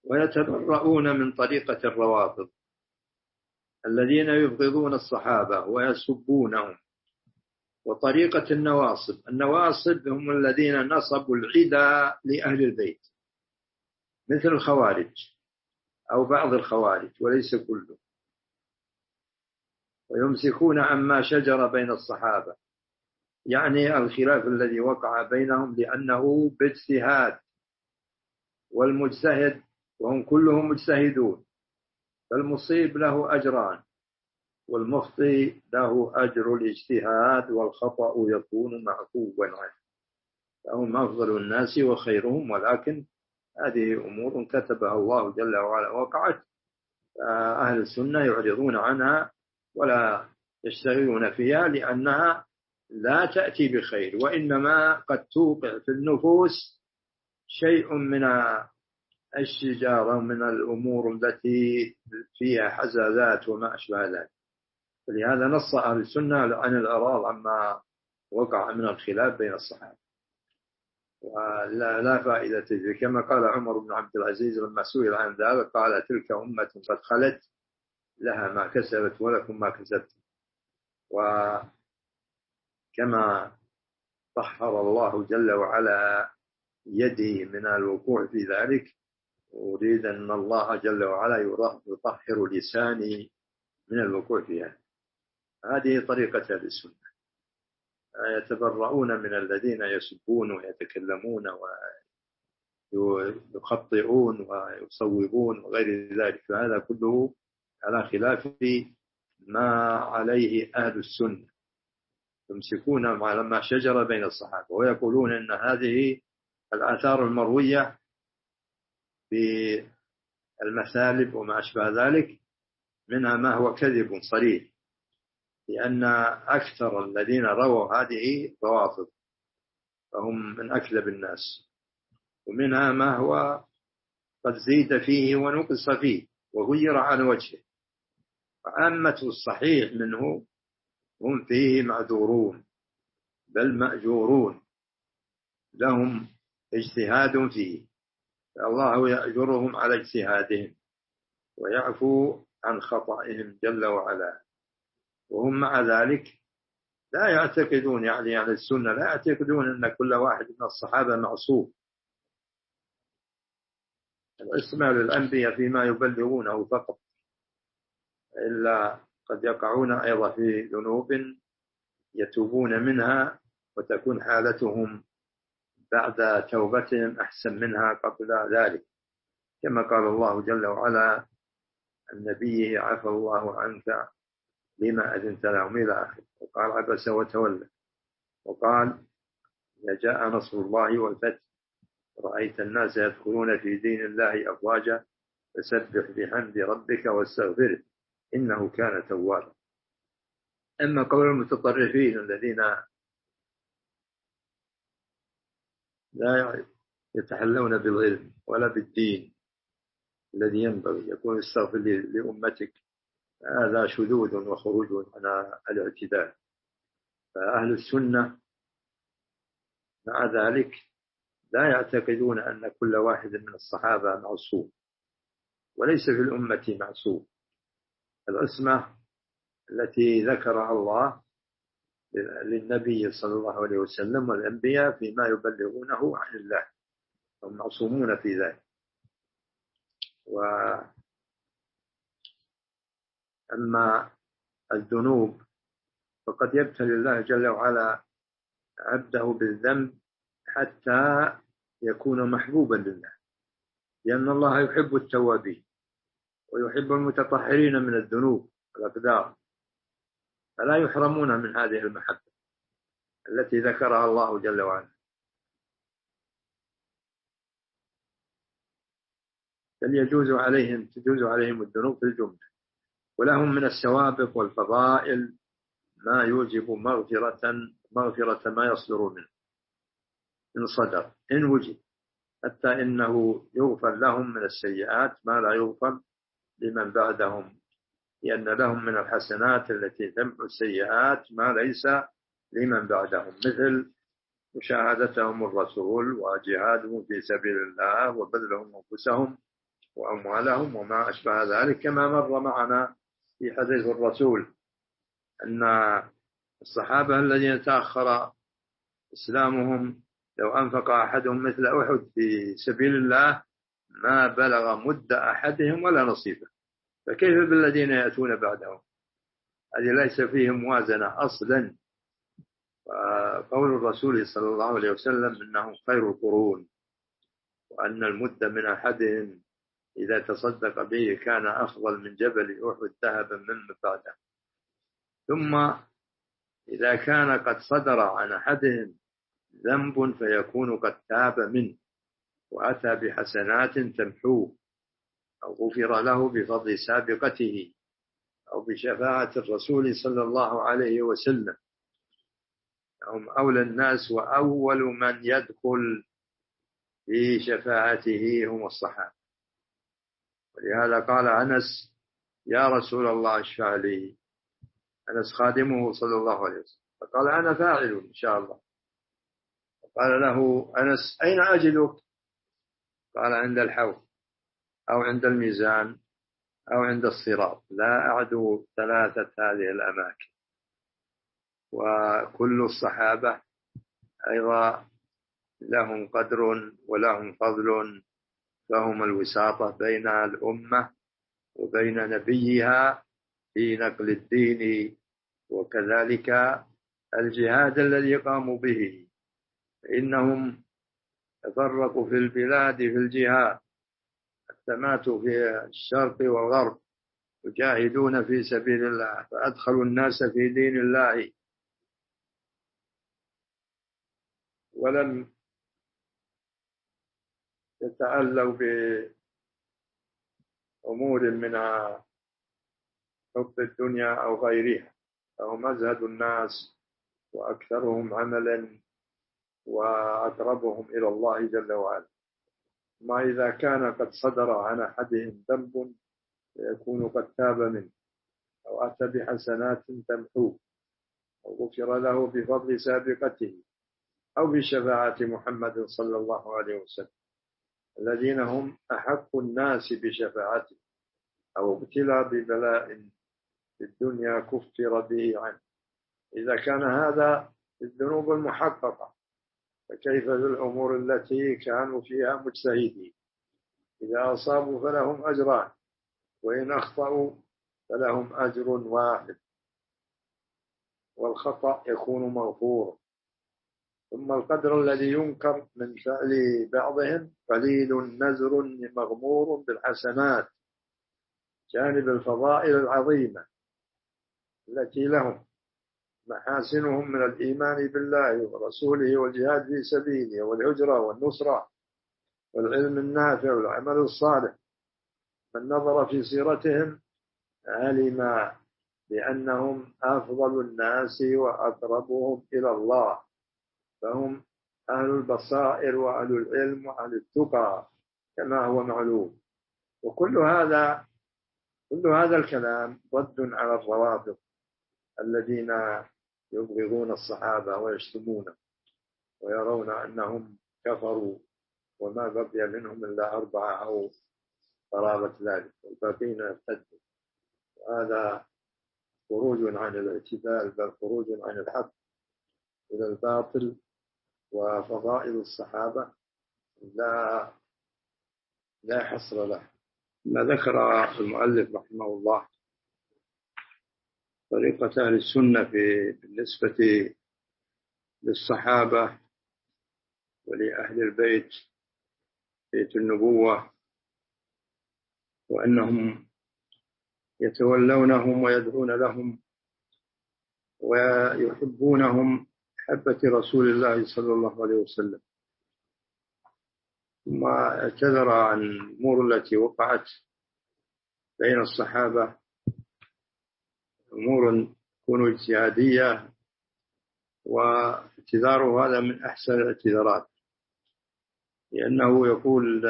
ويتبرؤون من طريقة الروافض الذين يبغضون الصحابة ويسبونهم، وطريقة النواصب هم الذين نصبوا العدى لأهل البيت مثل الخوارج أو بعض الخوارج وليس كله، ويمسكون عما شجر بين الصحابة، يعني الخلاف الذي وقع بينهم لأنه باجتهاد، والمجتهد وهم كلهم مجتهدون، فالمصيب له أجران والمخطئ له أجر الاجتهاد، والخطأ يكون معفوا عنه، فهم أفضل الناس وخيرهم، ولكن هذه أمور كتبها الله جل وعلا وقعت، أهل السنة يعرضون عنها ولا يشتغلون فيها، لأنها لا تأتي بخير، وإنما قد توقع في النفوس شيء من الشجارة ومن الأمور التي فيها حزازات وما أشبه ذلك. فلهذا نص أهل السنة عن الإعراض عما وقع من الخلاف بين الصحابة، ولا فائدة فيه. كما قال عمر بن عبد العزيز لما سئل عن ذلك قال: تلك أمة قد خلت لها ما كسبت ولكم ما كسبتم. وكما طهر الله جل وعلا يدي من الوقوع في ذلك، أريد أن الله جل وعلا يطهر لساني من الوقوع فيها. هذه طريقة أهل السنة، يتبرؤون من الذين يسبون ويتكلمون ويخطئون ويصوبون وغير ذلك، فهذا كله على خلاف ما عليه أهل السنة، يمسكون على ما شجر بين الصحابة، ويقولون أن هذه الآثار المروية بالمثالب وما أشبه ذلك منها ما هو كذب صريح، لأن أكثر الذين رووا هذه روافض، فهم من أكذب الناس، ومنها ما هو قد زيد فيه ونقص فيه وغير عن وجهه، وعامة الصحيح منه هم فيه معذورون بل مأجورون، لهم اجتهاد فيه، فالله يأجرهم على اجتهادهم ويعفو عن خطئهم جل وعلا. وهم مع ذلك لا يعتقدون، يعني السنة لا يعتقدون أن كل واحد من الصحابة معصوم، العصمة للأنبياء فيما يبلغونه فقط، إلا قد يقعون أيضا في ذنوب يتوبون منها وتكون حالتهم بعد توبتهم أحسن منها قبل ذلك، كما قال الله جل وعلا: النبي عفى الله عنك لما أذنت لهم إلى آخره. وقال: عبس وتولى. وقال: إذا جاء نصر الله والفتح رأيت الناس يدخلون في دين الله أفواجا فسبح بحمد ربك واستغفره إنه كان توابا. أما قول المتطرفين الذين لا يتحلون بالعلم ولا بالدين الذي ينبغي يكون استغفر لأمتك، هذا شذوذ وخروج عن الاعتدال. فأهل السنة مع ذلك لا يعتقدون أن كل واحد من الصحابة معصوم، وليس في الأمة معصوم. العصمة التي ذكرها الله للنبي صلى الله عليه وسلم والأنبياء فيما يبلغونه عن الله، هم معصومون في ذلك. وأما الذنوب فقد يبتلي الله جل وعلا عبده بالذنب حتى يكون محبوبا لله، لأن الله يحب التوابين ويحب المتطهرين من الذنوب والأقدار، فلا يحرمون من هذه المحبة التي ذكرها الله جل وعلا. بل تجوز عليهم الذنوب في الجملة، ولهم من السوابق والفضائل ما يوجب مغفرة ما يصدر منه إن صدر إن وجد، حتى إنه يغفر لهم من السيئات ما لا يغفر لمن بعدهم، لأن لهم من الحسنات التي تمحو السيئات ما ليس لمن بعدهم، مثل مشاهدتهم الرسول وجهادهم في سبيل الله وبذلهم أنفسهم وأموالهم وما أشبه ذلك، كما مر معنا في حديث الرسول أن الصحابة الذين تأخر إسلامهم لو أنفق أحدهم مثل أحد في سبيل الله ما بلغ مد أحدهم ولا نصيبه، فكيف بالذين يأتون بعدهم؟ هذه ليس فيهم موازنة أصلا. قول الرسول صلى الله عليه وسلم إنهم خير القرون، وأن المد من أحدهم إذا تصدق به كان أفضل من جبل أحد ذهبا من بعده. ثم إذا كان قد صدر عن أحدهم ذنب فيكون قد تاب منه وأتى بحسنات تمحوه، أو غفر له بفضل سابقته أو بشفاعة الرسول صلى الله عليه وسلم. هم أولى الناس، وأول من يدخل في شفاعته هم الصحابة. ولهذا قال أنس: يا رسول الله اشفع لي. أنس خادمه صلى الله عليه وسلم، فقال: أنا فاعل إن شاء الله. قال له أنس: أين أجدك؟ قال: عند الحوض، أو عند الميزان، أو عند الصراط، لا أعدو ثلاثة هذه الأماكن. وكل الصحابة أيضا لهم قدر ولهم فضل، فهم الوساطة بين الأمة وبين نبيها في نقل الدين، وكذلك الجهاد الذي قاموا به، فإنهم تفرقوا في البلاد في الجهاد حتى ماتوا في الشرق والغرب يجاهدون في سبيل الله، فأدخلوا الناس في دين الله، ولم يتألوا بأمور من حب الدنيا أو غيرها، فهم أزهد الناس وأكثرهم عملا وأقربهم إلى الله جل وعلا. ما إذا كان قد صدر عن أحدهم ذنب فيكون قد تاب منه، أو أتى بحسنات تمحوه، أو غفر له بفضل سابقته، أو بشفاعة محمد صلى الله عليه وسلم، الذين هم أحق الناس بشفاعته، أو ابتلى ببلاء في الدنيا كفر به عنه. إذا كان هذا الذنوب المحققة، فكيف بالأمور التي كانوا فيها مجتهدين؟ إذا أصابوا فلهم أجران، وإن أخطأوا فلهم أجر واحد، والخطأ يكون مغفورا. ثم القدر الذي ينكر من فعل بعضهم قليل نزر مغمور بالحسنات، جانب الفضائل العظيمة التي لهم، محاسنهم من الإيمان بالله ورسوله والجهاد في سبيله والهجرة والنصرة والعلم النافع والعمل الصالح. من نظر في سيرتهم علم بأنهم أفضل الناس وأقربهم إلى الله، فهم أهل البصائر وأهل العلم وأهل التقى كما هو معلوم. وكل هذا الكلام رد على الروافض الذين يبغضون الصحابة ويشتمون ويرون أنهم كفروا وما بقي منهم إلا 4 أو قرابة ذلك، والباقين ارتدوا. وهذا خروج عن الاعتدال، بل خروج عن الحق إلى الباطل. وفضائل الصحابة لا حصر له. ما ذكر المؤلف رحمه الله طريقة أهل السنة بالنسبة للصحابة ولأهل البيت، بيت النبوة، وأنهم يتولونهم ويدعون لهم ويحبونهم حبة رسول الله صلى الله عليه وسلم. ثم اعتذر عن الأمور التي وقعت بين الصحابة، أمور تكون اجتهادية، واعتذاره هذا من أحسن الاعتذارات، لأنه يقول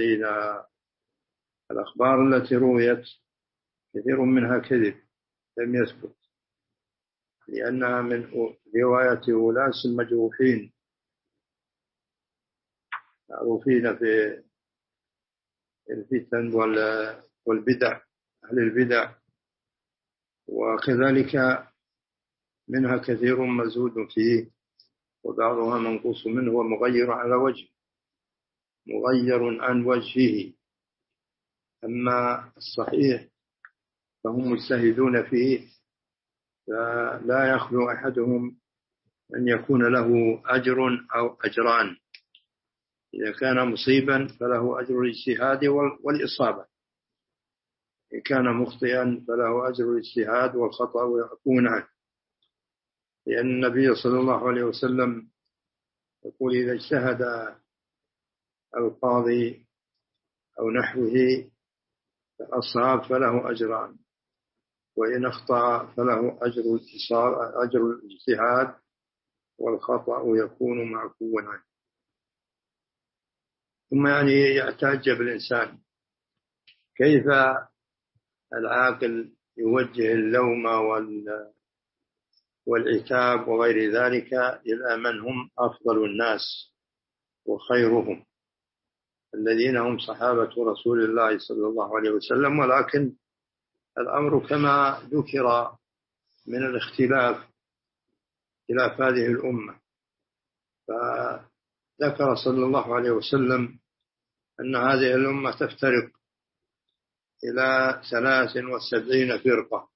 الأخبار التي رويت كثير منها كذب لم يثبت، لأنها من رواية أناس المجروحين معروفين في الفتن والبدع، أهل البدع. وكذلك منها كثير مزود فيه، وبعضها منقوص منه ومغير على وجه، مغير عن وجهه. أما الصحيح فهم مجتهدون فيه، فلا يخلو أحدهم أن يكون له أجر أو أجران. إذا كان مصيبا فله أجر الاجتهاد والإصابة، إن كان مخطئا فله أجر الاجتهاد والخطأ ويعفون عنه، لأن النبي صلى الله عليه وسلم يقول: إذا اجتهد القاضي أو نحوه فأصاب فله أجران، وإن أخطأ فله أجر الاجتهاد والخطأ يكون معفوا عنه. ثم يتعجب الإنسان كيف العاقل يوجه اللوم والعتاب وغير ذلك إلى من هم أفضل الناس وخيرهم، الذين هم صحابة رسول الله صلى الله عليه وسلم. ولكن الأمر كما ذكر من الاختلاف هذه الأمة، فذكر صلى الله عليه وسلم أن هذه الأمة تفترق إلى 73 فرقة،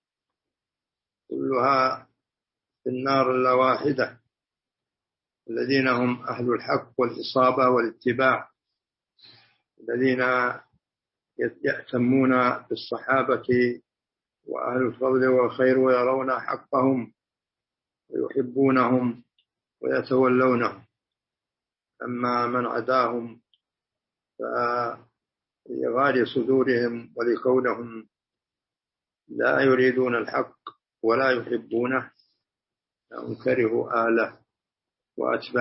كلها في النار إلا واحدة، الذين هم أهل الحق والإصابة والاتباع، الذين يأتمون بالصحابة وأهل الفضل والخير ويرون حقهم ويحبونهم ويتولونهم. أما من عداهم فلغار صدورهم ولكونهم لا يريدون الحق ولا يحبونه، هم كرهوا أهله وأتباعه.